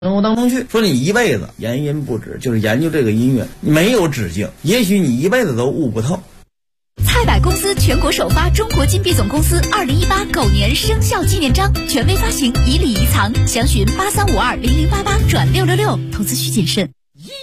生活当中去，说你一辈子言音不止，就是研究这个音乐，没有止境，也许你一辈子都悟不透。 蔡百公司全国首发中国金币总公司2018狗年生肖纪念章，权威发行，以礼仪藏，详询83520088转666，投资需谨慎。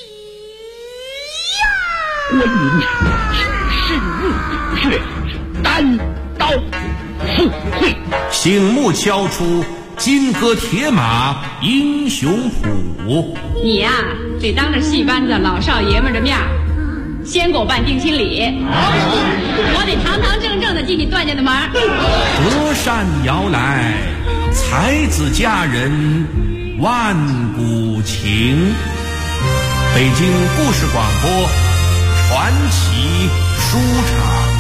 关云是入土穴，单刀赴会， 醒目敲出金戈铁马英雄谱。 你呀，得当着戏班子老少爷们的面先给我办定亲礼，我得堂堂正正的进你段家的门。 隔山遥来，才子佳人万古情。北京故事广播传奇书场。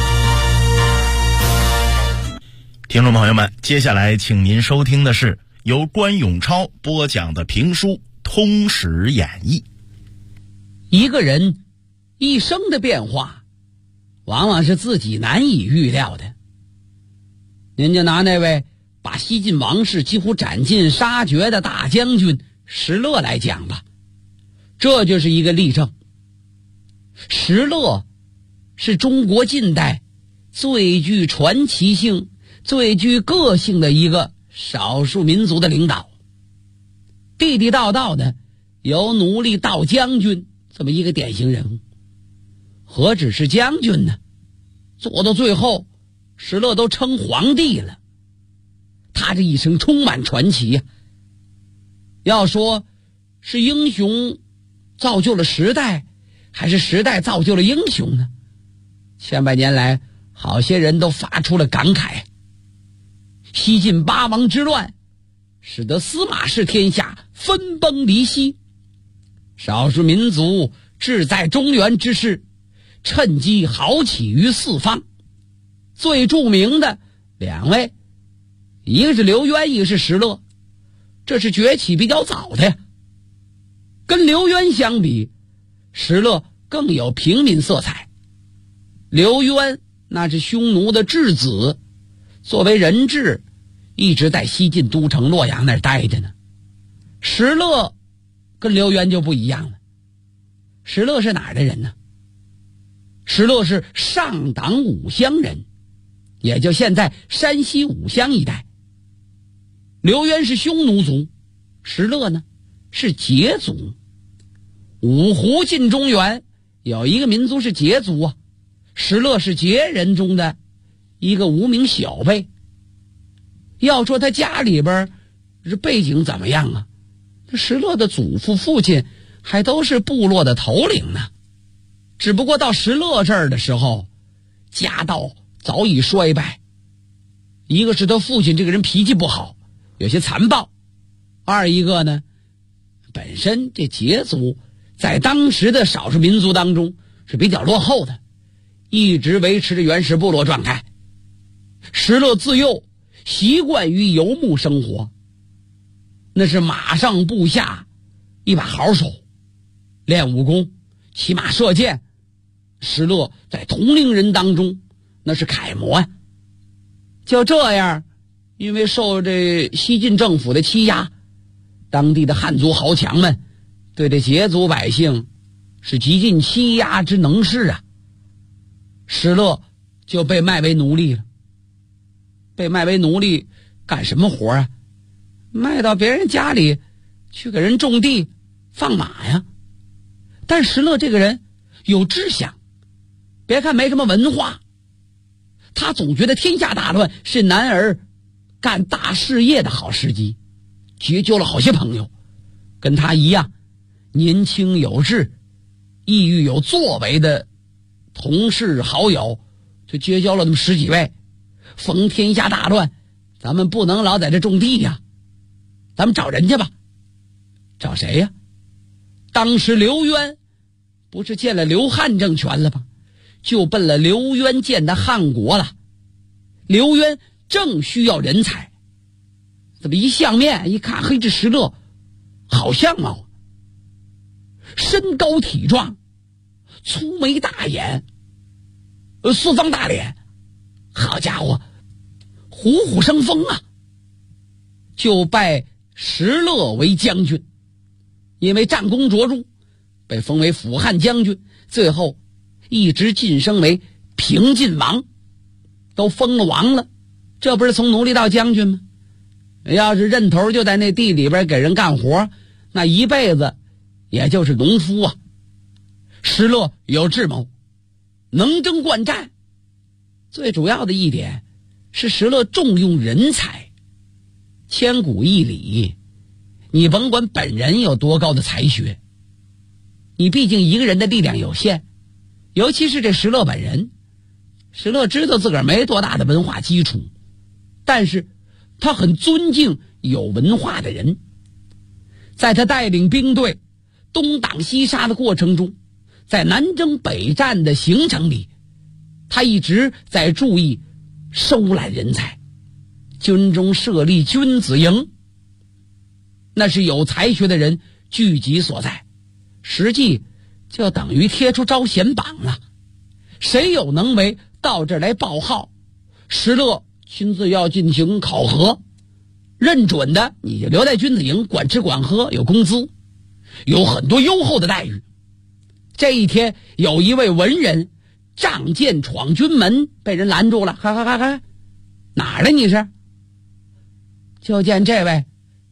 听众朋友们，接下来请您收听的是由关永超播讲的评书《通史演义》。 一个人一生的变化往往是自己难以预料的。您就拿那位把西晋王室几乎斩尽杀绝的大将军石勒来讲吧，这就是一个例证。石勒是中国近代最具传奇性、最具个性的一个少数民族的领导，地地道道的由奴隶到将军这么一个典型人物。何止是将军呢，做到最后石勒都称皇帝了。他这一生充满传奇呀。要说是英雄造就了时代，还是时代造就了英雄呢？千百年来好些人都发出了感慨。西晋八王之乱使得司马氏天下分崩离析，少数民族志在中原之势趁机豪起于四方。最著名的两位，一个是刘渊，一个是石勒，这是崛起比较早的呀。跟刘渊相比，石勒更有平民色彩。刘渊那是匈奴的质子，作为人质一直在西晋都城洛阳那儿待着呢。石勒跟刘渊就不一样了。石勒是哪儿的人呢？石勒是上党武乡人，也就现在山西武乡一带。刘渊是匈奴族，石勒呢是羯族。五胡进中原有一个民族是羯族啊，石勒是羯人中的一个无名小辈。要说他家里边是背景怎么样啊？石勒的祖父父亲还都是部落的头领呢。只不过到石勒这儿的时候，家道早已衰败。一个是他父亲这个人脾气不好，有些残暴；二一个呢，本身这羯族在当时的少数民族当中是比较落后的，一直维持着原始部落状态。石勒自幼习惯于游牧生活，那是马上步下一把好手，练武功，骑马射箭。石勒在同龄人当中那是楷模啊。就这样，因为受这西晋政府的欺压，当地的汉族豪强们对这羯族百姓是极尽欺压之能事啊。石勒就被卖为奴隶了。被卖为奴隶干什么活啊？卖到别人家里去给人种地放马呀。但石勒这个人有志向，别看没什么文化，他总觉得天下大乱是男儿干大事业的好时机，结交了好些朋友，跟他一样年轻有志、意欲有作为的同事好友，就结交了那么十几位。逢天下大乱，咱们不能老在这种地呀，咱们找人家吧。找谁呀？当时刘渊不是建了刘汉政权了吗？就奔了刘渊建的汉国了。刘渊正需要人才，怎么一相面一看，嘿，这石勒好相貌，身高体壮，粗眉大眼，四方大脸，好家伙，虎虎生风啊！就拜石勒为将军。 因为战功卓著，被封为辅汉将军，最后一直晋升为平晋王，都封了王了，这不是从奴隶到将军吗？要是认头就在那地里边给人干活，那一辈子也就是农夫啊。石勒有智谋，能征惯战，最主要的一点是石勒重用人才。千古一理，你甭管本人有多高的才学，你毕竟一个人的力量有限，尤其是这石勒本人。石勒知道自个儿没多大的文化基础，但是他很尊敬有文化的人。在他带领兵队东挡西杀的过程中，在南征北战的行程里，他一直在注意收揽人才。军中设立君子营，那是有才学的人聚集所在，实际就等于贴出招贤榜了。谁有能为，到这儿来报号，石勒亲自要进行考核，认准的你就留在君子营，管吃管喝，有工资，有很多优厚的待遇。这一天，有一位文人仗剑闯军门，被人拦住了。哈，哪儿的你是？就见这位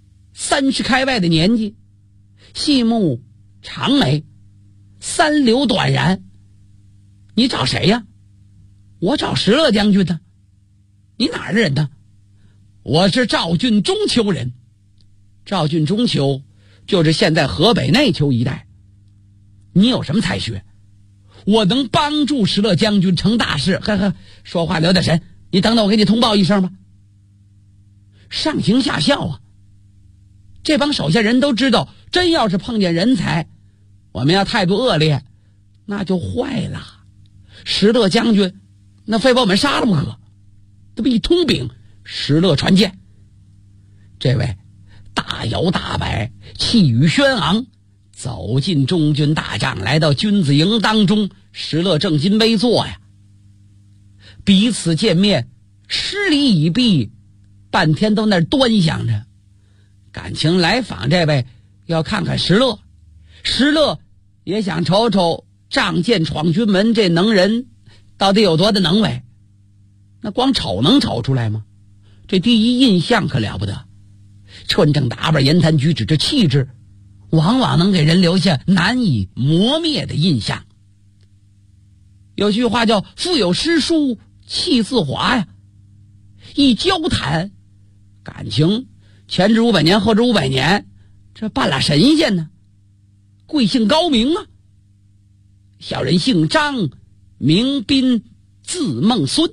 30开外的年纪，细目长眉，三绺短髯。你找谁呀？我找石勒将军呢。你哪儿的人呢？我是赵郡中丘人。赵郡中丘就是现在河北内丘一带。你有什么才学？我能帮助石勒将军成大事。说话留点神，你等等我给你通报一声吧。上行下效啊，这帮手下人都知道，真要是碰见人才，我们要态度恶劣，那就坏了。石勒将军那非把我们杀了不可。这不一通禀，石勒传见。这位大摇大摆，气宇轩昂，走进中军大帐，来到君子营当中。石勒正襟危坐呀，彼此见面，施礼已毕，半天都那儿端详着，感情来访这位要看看石勒。石勒也想瞅瞅仗剑闯军门这能人到底有多的能为。那光瞅能瞅出来吗？这第一印象可了不得，穿正打扮，言谈举止，这气质往往能给人留下难以磨灭的印象。有句话叫腹有诗书气自华呀，一交谈感情前知500年后知500年，这半拉神仙呢。贵姓高明啊？小人姓张，名斌，字孟孙。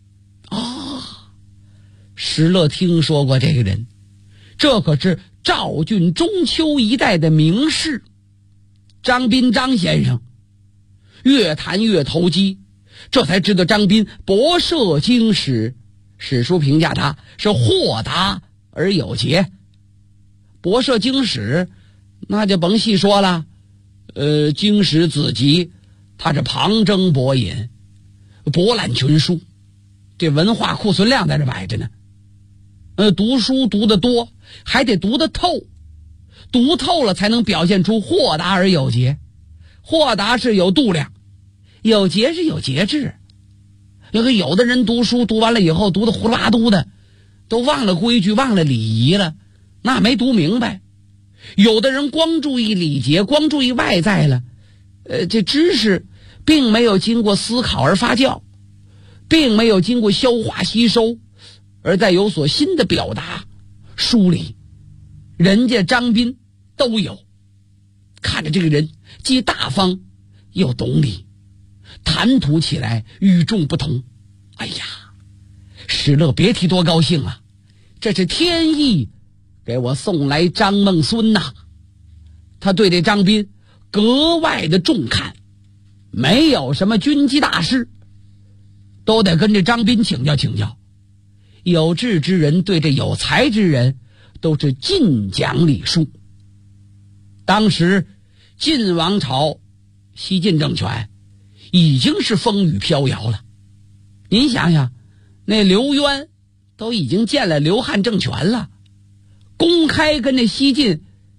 石勒听说过这个人，这可是赵郡中丘一带的名士，张斌张先生。越谈越投机，这才知道张斌博涉经史，史书评价他是豁达而有节。博涉经史那就甭细说了，经史子集他是旁征博引，博览群书，这文化库存量在这摆着呢。读书读得多，还得读得透，读透了才能表现出豁达而有节。豁达是有度量，有节是有节制。有的人读书读完了以后，读得胡拉嘟的，都忘了规矩，忘了礼仪了，那没读明白。有的人光注意礼节，光注意外在了，这知识并没有经过思考而发酵，并没有经过消化吸收，而再有所新的表达梳理。人家张斌都有。看着这个人既大方又懂礼，谈吐起来与众不同。哎呀，石勒别提多高兴啊，这是天意给我送来张孟孙呐。他对这张斌格外的重看，没有什么军机大事都得跟这张斌请教请教。有志之人对这有才之人都是尽讲礼数。当时晋王朝西晋政权已经是风雨飘摇了。您想想，那刘渊都已经建了刘汉政权了，公开跟那西晋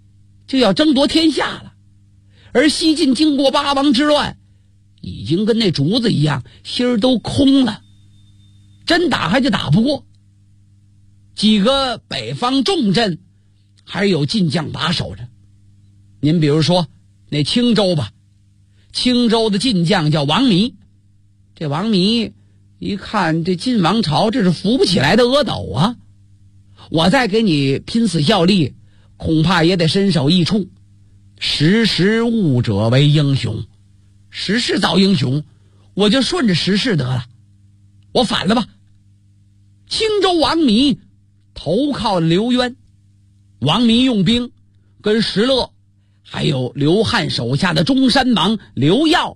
就要争夺天下了。而西晋经过八王之乱，已经跟那竹子一样，心儿都空了，真打还就打不过。几个北方重镇还是有晋将把守着。您比如说那青州吧，青州的晋将叫王弥。这王弥一看这晋王朝，这是扶不起来的阿斗啊，我再给你拼死效力，恐怕也得身首异处。识时务者为英雄，时势造英雄，我就顺着时势得了，我反了吧。青州王弥投靠刘渊，王弥用兵跟石勒还有刘汉手下的中山王刘耀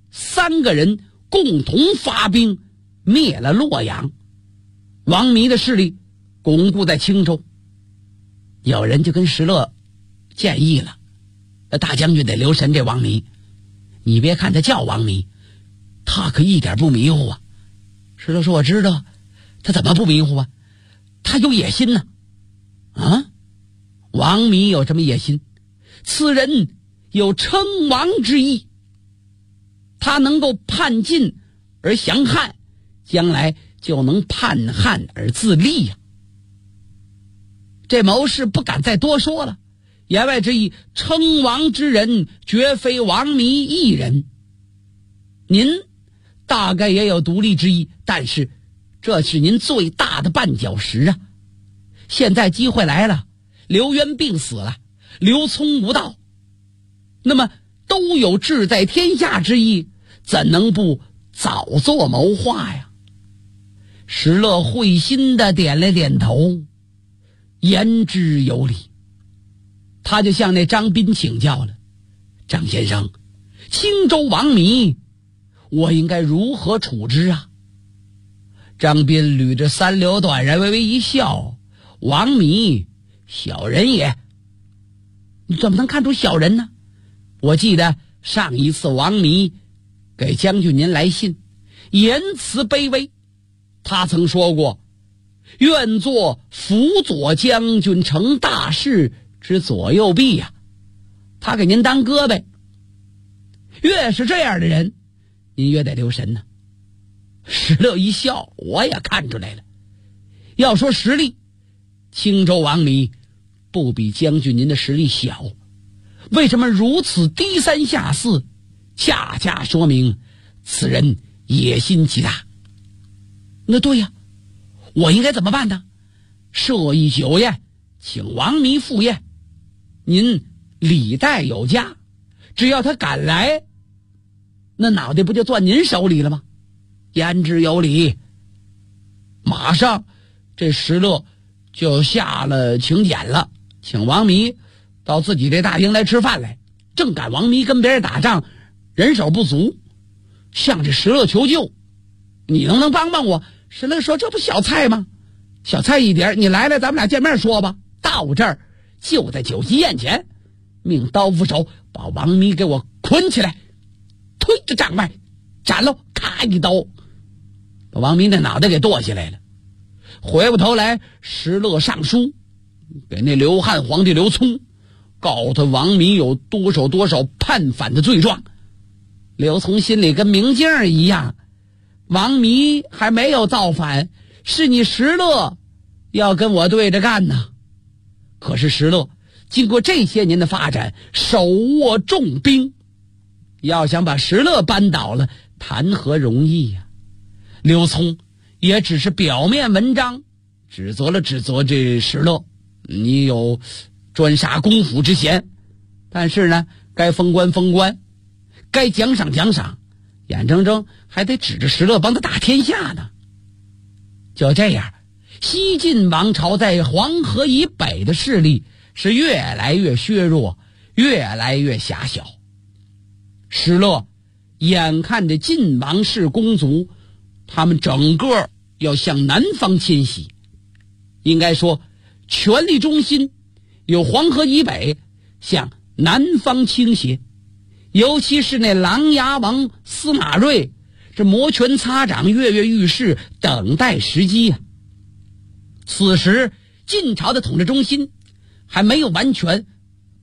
3个人共同发兵灭了洛阳，王弥的势力巩固在青州。有人就跟石勒建议了，大将军得留神这王弥，你别看他叫王弥，他可一点不迷糊啊。石勒说我知道，他怎么不迷糊啊？他有野心呢。啊，王弥有什么野心？此人有称王之意，他能够叛晋而降汉，将来就能叛汉而自立呀。这谋士不敢再多说了，言外之意，称王之人绝非王弥一人。您大概也有独立之意，但是这是您最大的绊脚石啊。现在机会来了，刘渊病死了，刘聪无道，那么都有志在天下之意，怎能不早做谋划呀？石勒会心的点了点头，言之有理。他就向那张斌请教了，张先生，青州王弥我应该如何处置啊？张斌捋着3绺短髯，微微一笑，王弥小人也。你怎么能看出小人呢？我记得上一次王弥给将军您来信，言辞卑微，他曾说过，愿做辅佐将军成大事之左右臂呀。他给您当胳膊，越是这样的人，您越得留神呢。石勒一笑，我也看出来了。要说实力，青州王弥不比将军您的实力小，为什么如此低三下四？恰恰说明此人野心极大。那对呀，我应该怎么办呢？设一酒宴，请王弥赴宴，您礼待有加，只要他敢来，那脑袋不就攥您手里了吗？言之有理。马上这石勒就下了请柬了，请王弥到自己这大营来吃饭来。正赶王弥跟别人打仗，人手不足，向这石勒求救，你能不能帮帮我？石勒说，这不小菜吗？小菜一点，你来了咱们俩见面说吧。到这儿就在酒席宴前，命刀斧手把王弥给我捆起来，推着帐外斩了，咔一刀把王弥的脑袋给剁下来了。回过头来，石勒上书给那刘汉皇帝刘聪，告他王弥有多少叛反的罪状。刘聪心里跟明镜一样，王弥还没有造反，是你石勒要跟我对着干呢。可是石勒经过这些年的发展，手握重兵，要想把石勒扳倒了，谈何容易呀？刘聪也只是表面文章，指责这石勒，你有专杀公府之嫌，但是呢，该封官封官，该奖赏奖赏，眼睁睁还得指着石勒帮他打天下呢。就这样，西晋王朝在黄河以北的势力是越来越削弱，越来越狭小。石勒眼看着晋王室公族，他们整个要向南方迁徙，应该说权力中心有黄河以北向南方倾斜，尤其是那琅琊王司马睿，这摩拳擦掌，跃跃欲试，等待时机呀。此时晋朝的统治中心还没有完全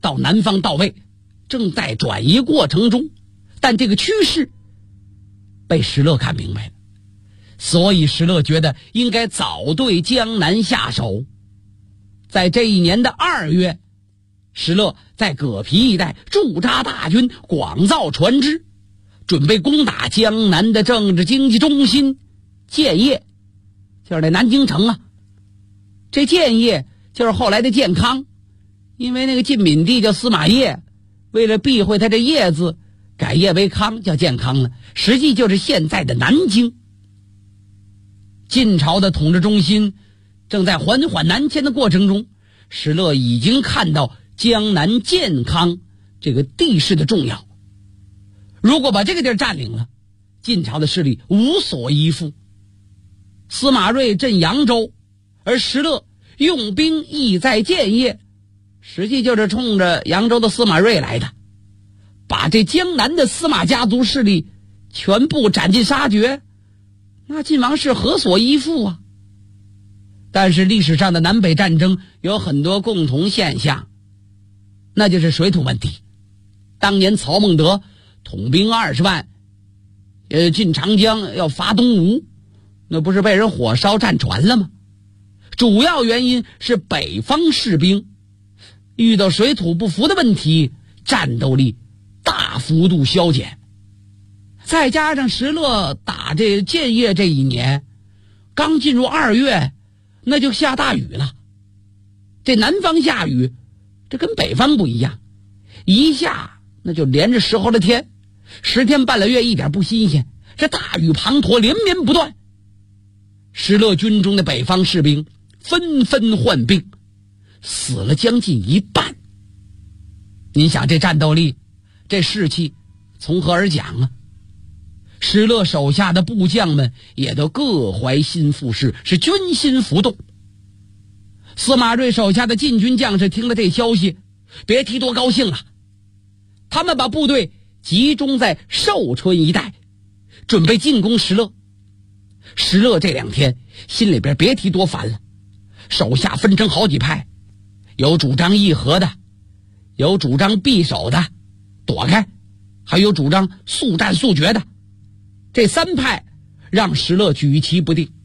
到南方到位，正在转移过程中，但这个趋势被石勒看明白了，所以石勒觉得应该早对江南下手。在这一年的2月，石勒在葛皮一带驻扎大军，广造船只，准备攻打江南的政治经济中心建业，就是那南京城啊。这建业就是后来的建康，因为那个晋闵帝叫司马邺，为了避讳他这邺字，改业为康，叫建康了，实际就是现在的南京。晋朝的统治中心正在缓缓南迁的过程中，石勒已经看到江南建康这个地势的重要。如果把这个地儿占领了，晋朝的势力无所依附。司马睿镇扬州，而石勒用兵意在建业，实际就是冲着扬州的司马睿来的，把这江南的司马家族势力全部斩尽杀绝，那晋王室何所依附啊？但是历史上的南北战争有很多共同现象，那就是水土问题。当年曹孟德统兵20万，进长江要伐东吴，那不是被人火烧战船了吗？主要原因是北方士兵遇到水土不服的问题，战斗力大幅度消减。再加上石勒打这建业这一年，刚进入2月，那就下大雨了。这南方下雨，这跟北方不一样，一下那就连着10好的天，10天半个月一点不新鲜，这大雨滂沱连绵不断。石勒军中的北方士兵纷纷患病，死了将近一半。你想这战斗力，这士气从何而讲啊？石勒手下的部将们也都各怀心腹事，是军心浮动。司马睿手下的禁军将士听了这消息，别提多高兴了。他们把部队集中在寿春一带，准备进攻石勒。石勒这2天心里边别提多烦了，手下分成好几派，有主张议和的，有主张避守的，躲开，还有主张速战速决的。这3派让石勒举棋不定。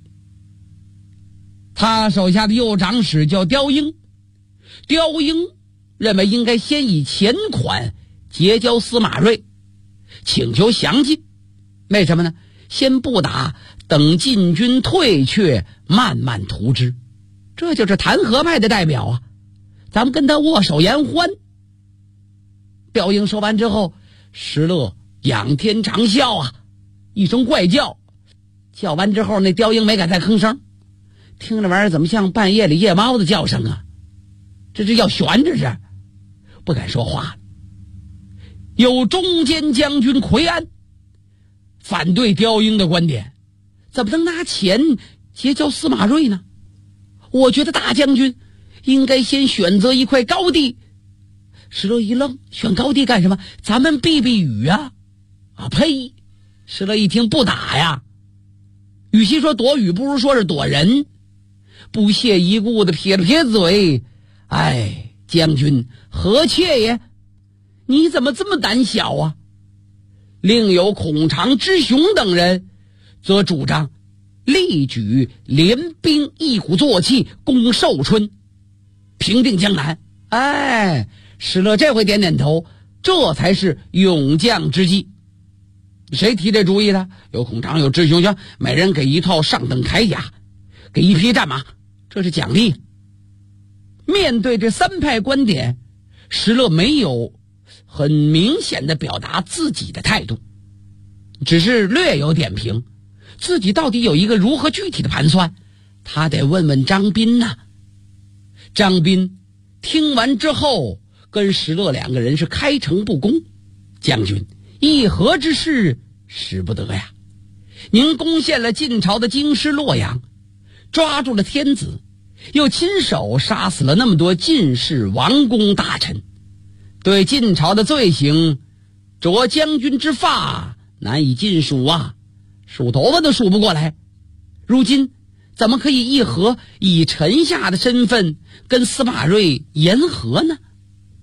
他手下的右长史叫刁英，刁英认为应该先以钱款结交司马睿，请求降晋。为什么呢？先不打，等晋军退却，慢慢图之。这就是弹劾派的代表啊，咱们跟他握手言欢。刁英说完之后，石勒仰天长啸啊，一声怪叫，叫完之后那刁英没敢再吭声，听着玩意儿怎么像半夜里夜猫的叫声啊？这是要悬，这是不敢说话。有中间将军奎安反对刁英的观点，怎么能拿钱结交司马睿呢？我觉得大将军应该先选择一块高地。石勒一愣，选高地干什么？咱们避避雨啊！啊呸！石勒一听，不打呀，与其说躲雨，不如说是躲人。不屑一顾的撇了撇嘴，哎，将军何切也？你怎么这么胆小啊？另有孔常、之雄等人则主张力举联兵，一鼓作气攻寿春，平定江南。哎，石勒这回点点头，这才是勇将之计。谁提这主意的？有孔常，有之雄，行，每人给一套上等铠甲，给一匹战马，这是奖励。面对这3派观点，石勒没有很明显的表达自己的态度，只是略有点评。自己到底有一个如何具体的盘算，他得问问张斌呐。张斌听完之后，跟石勒2个人是开诚布公。将军，议和之事使不得呀！您攻陷了晋朝的京师洛阳，抓住了天子，又亲手杀死了那么多晋士王公大臣，对晋朝的罪行着将军之发，难以尽数啊，数头发都数不过来。如今怎么可以议和，以臣下的身份跟司马睿言和呢？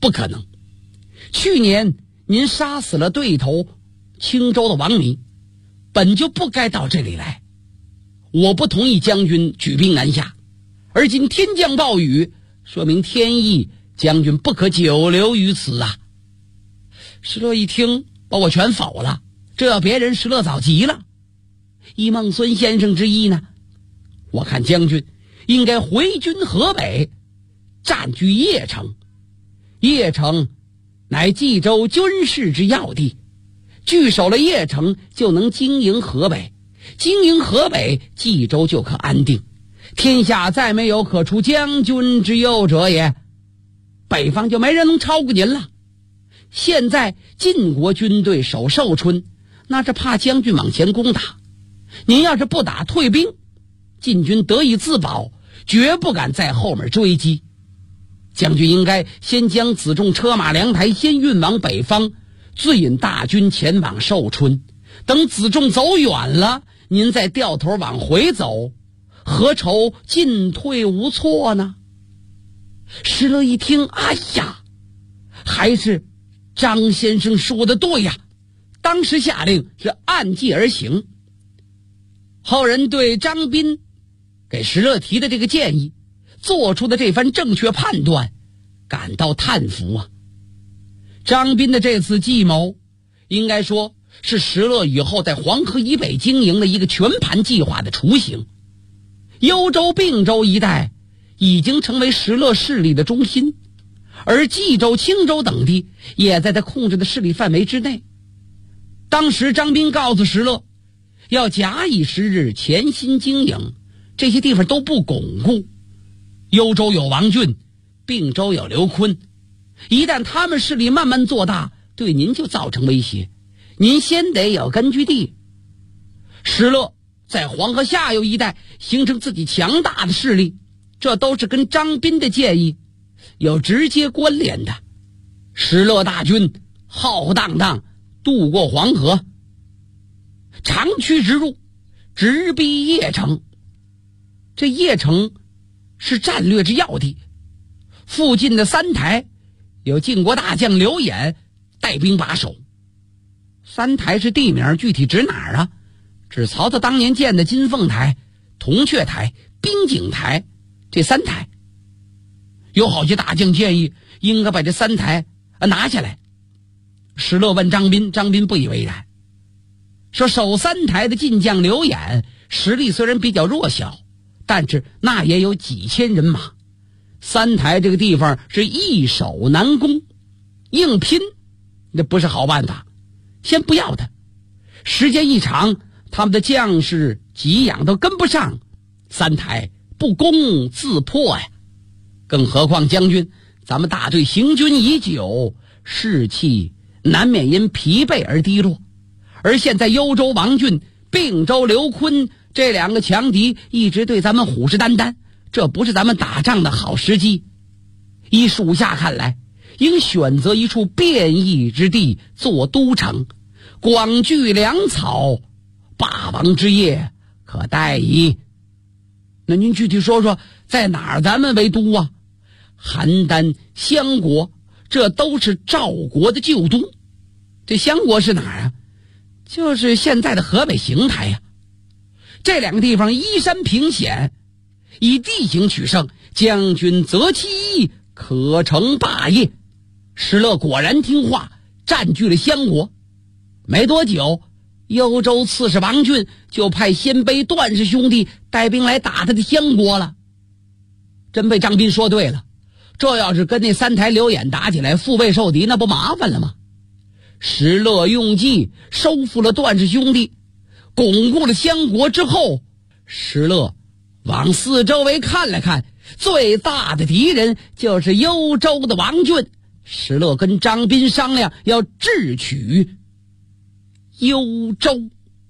不可能。去年您杀死了对头青州的王弥，本就不该到这里来。我不同意将军举兵南下，而今天降暴雨，说明天意，将军不可久留于此啊。石勒一听，把我全否了，这要别人石勒早急了。依孟孙先生之意呢，我看将军应该回军河北，占据邺城。邺城乃冀州军事之要地，据守了邺城，就能经营河北，经营河北，冀州就可安定，天下再没有可出将军之忧者也。北方就没人能超过您了。现在晋国军队守寿春，那是怕将军往前攻打，您要是不打退兵，晋军得以自保，绝不敢在后面追击。将军应该先将辎重车马粮台先运往北方，自引大军前往寿春，等辎重走远了，您再掉头往回走，何愁进退无措呢？石勒一听，哎呀，还是张先生说的对呀，当时下令是按计而行。后人对张斌给石勒提的这个建议做出的这番正确判断感到叹服啊。张斌的这次计谋应该说是石勒以后在黄河以北经营的一个全盘计划的雏形。幽州、并州一带已经成为石勒势力的中心，而冀州、青州等地也在他控制的势力范围之内。当时张斌告诉石勒，要假以时日，潜心经营，这些地方都不巩固。幽州有王浚，并州有刘琨，一旦他们势力慢慢做大，对您就造成威胁，您先得有根据地。石勒在黄河下游一带形成自己强大的势力，这都是跟张斌的建议有直接关联的。石勒大军浩浩荡荡渡过黄河，长驱直入，直逼邺城。这邺城是战略之要地，附近的三台有晋国大将刘演带兵把守。三台是地名，具体指哪儿啊？指曹操当年建的金凤台、铜雀台、滨景台这三台。有好些大将建议应该把这三台拿下来。石勒问张斌，张斌不以为然，说守三台的晋将刘演实力虽然比较弱小，但是那也有几千人马，三台这个地方是易守难攻，硬拼那不是好办法，先不要他，时间一长，他们的将士给养都跟不上，三台不攻自破呀。更何况将军，咱们大队行军已久，士气难免因疲惫而低落，而现在幽州王浚、并州刘琨这两个强敌一直对咱们虎视眈眈，这不是咱们打仗的好时机。依属下看来，应选择一处便易之地做都城，广聚粮草，霸王之业可待矣。那您具体说说，在哪儿咱们为都啊？邯郸、襄国，这都是赵国的旧都。这襄国是哪儿啊？就是现在的河北邢台呀。这两个地方依山平险，以地形取胜，将军择其一，可成霸业。石勒果然听话，占据了襄国。没多久，幽州刺史王浚就派鲜卑段氏兄弟带兵来打他的襄国了。真被张斌说对了，这要是跟那三台刘演打起来，腹背受敌，那不麻烦了吗？石勒用计收复了段氏兄弟，巩固了襄国之后，石勒往四周围看了看，最大的敌人就是幽州的王浚。石勒跟张斌商量，要智取幽州。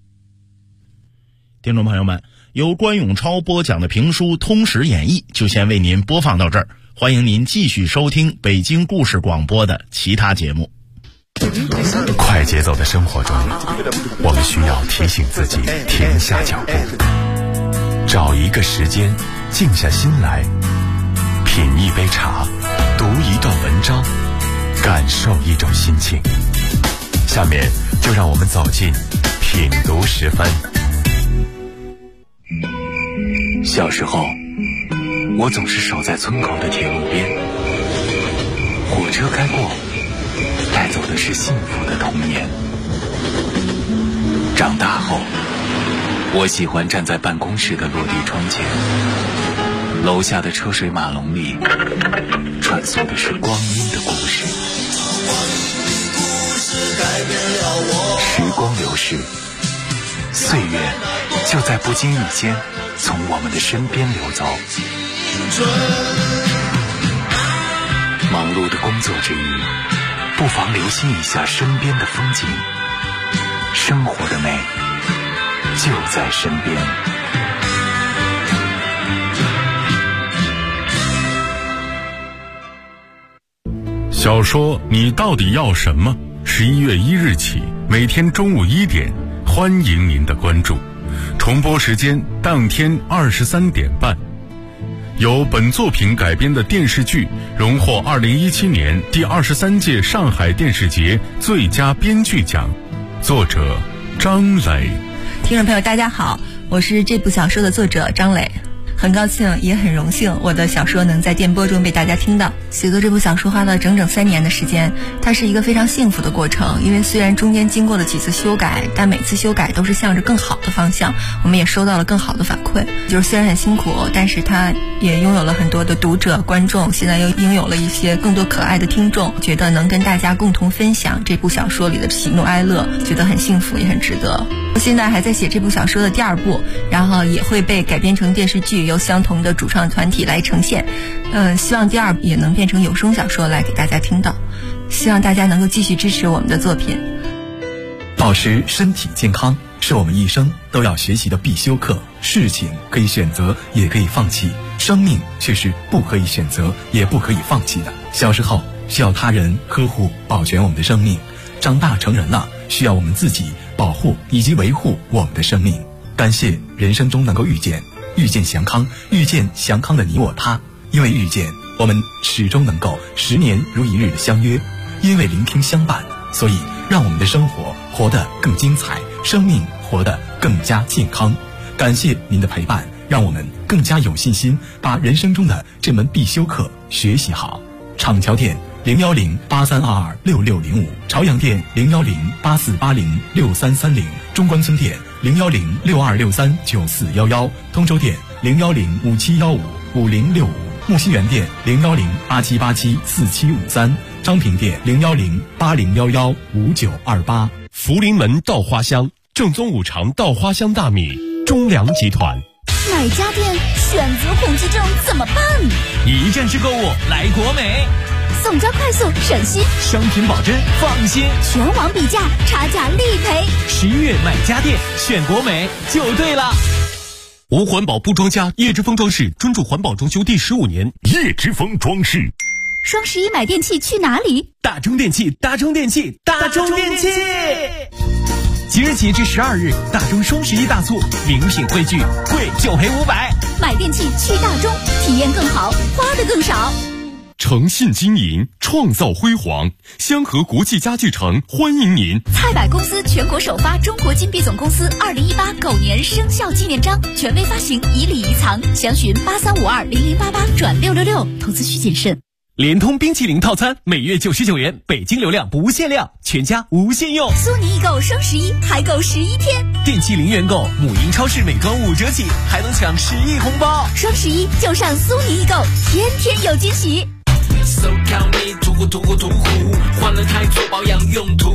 听众朋友们，由关永超播讲的评书《通史演义》就先为您播放到这儿，欢迎您继续收听北京故事广播的其他节目。 快节奏的生活中，我们需要提醒自己停下脚步，找一个时间静下心来，品一杯茶，读一段文章， 感受一种心情。下面就让我们走进品读时分。小时候，我总是守在村口的铁路边，火车开过，带走的是幸福的童年。长大后，我喜欢站在办公室的落地窗前，楼下的车水马龙里穿梭的是光阴的故事。时光流逝，岁月就在不经意间从我们的身边流走。忙碌的工作之余，不妨留心一下身边的风景，生活的美就在身边。 小说你到底要什么？11月1日起，每天中午1点，欢迎您的关注。重播时间当天23点半。由本作品改编的电视剧荣获2017年第23届上海电视节最佳编剧奖，作者张磊。 听众朋友大家好，我是这部小说的作者张磊，很高兴也很荣幸我的小说能在电波中被大家听到。写作这部小说花了整整3年的时间，它是一个非常幸福的过程，因为虽然中间经过了几次修改，但每次修改都是向着更好的方向，我们也收到了更好的反馈。就是虽然很辛苦，但是它也拥有了很多的读者观众，现在又拥有了一些更多可爱的听众，觉得能跟大家共同分享这部小说里的喜怒哀乐，觉得很幸福也很值得。我现在还在写这部小说的第2部，然后也会被改编成电视剧，由相同的主创团体来呈现。希望第2部也能变成有声小说来给大家听到，希望大家能够继续支持我们的作品。 保持身体健康是我们一生都要学习的必修课。事情可以选择，也可以放弃，生命却是不可以选择，也不可以放弃的。小时候需要他人呵护保全我们的生命，长大成人了需要我们自己保护以及维护我们的生命。感谢人生中能够遇见祥康，遇见祥康的你我他。因为遇见，我们始终能够10年如一日的相约；因为聆听相伴，所以让我们的生活活得更精彩，生命活得更加健康。感谢您的陪伴，让我们更加有信心把人生中的这门必修课学习好。厂桥店01083226605，朝阳店01084806330，中关村店01062639411，通州店01057155065，木樨园店01087874753，张平店01080115928。 福临门稻花香，正宗5常稻花香大米，中粮集团。 哪家店选择恐惧症怎么办？ 一站式购物来国美， 送交快速省心， 商品保真放心， 全网比价，差价立赔。 11月买家电选国美就对了。 无环保不装家，叶之峰装饰专注环保装修第15年。 叶之峰装饰。 双11买电器去哪里？ 大中电器，大中电器，大中电器。即日起至12日，大中双11大促，名品汇聚，贵就赔500。 买电器去大中，体验更好，花的更少。 诚信经营，创造辉煌，香河国际家具城欢迎您。 菜百公司全国首发中国金币总公司2018狗年生肖纪念章，权威发行，以礼仪藏，详询83520088转666，投资需谨慎。 联通冰淇淋套餐每月99元，北京流量不限量，全家无限用。 苏宁易购双11还购11天， 电器零元购，母婴超市美妆5折起，还能抢10亿红包。 双11就上苏宁易购，天天有惊喜。 So 靠你屠户，换了台做保养用途。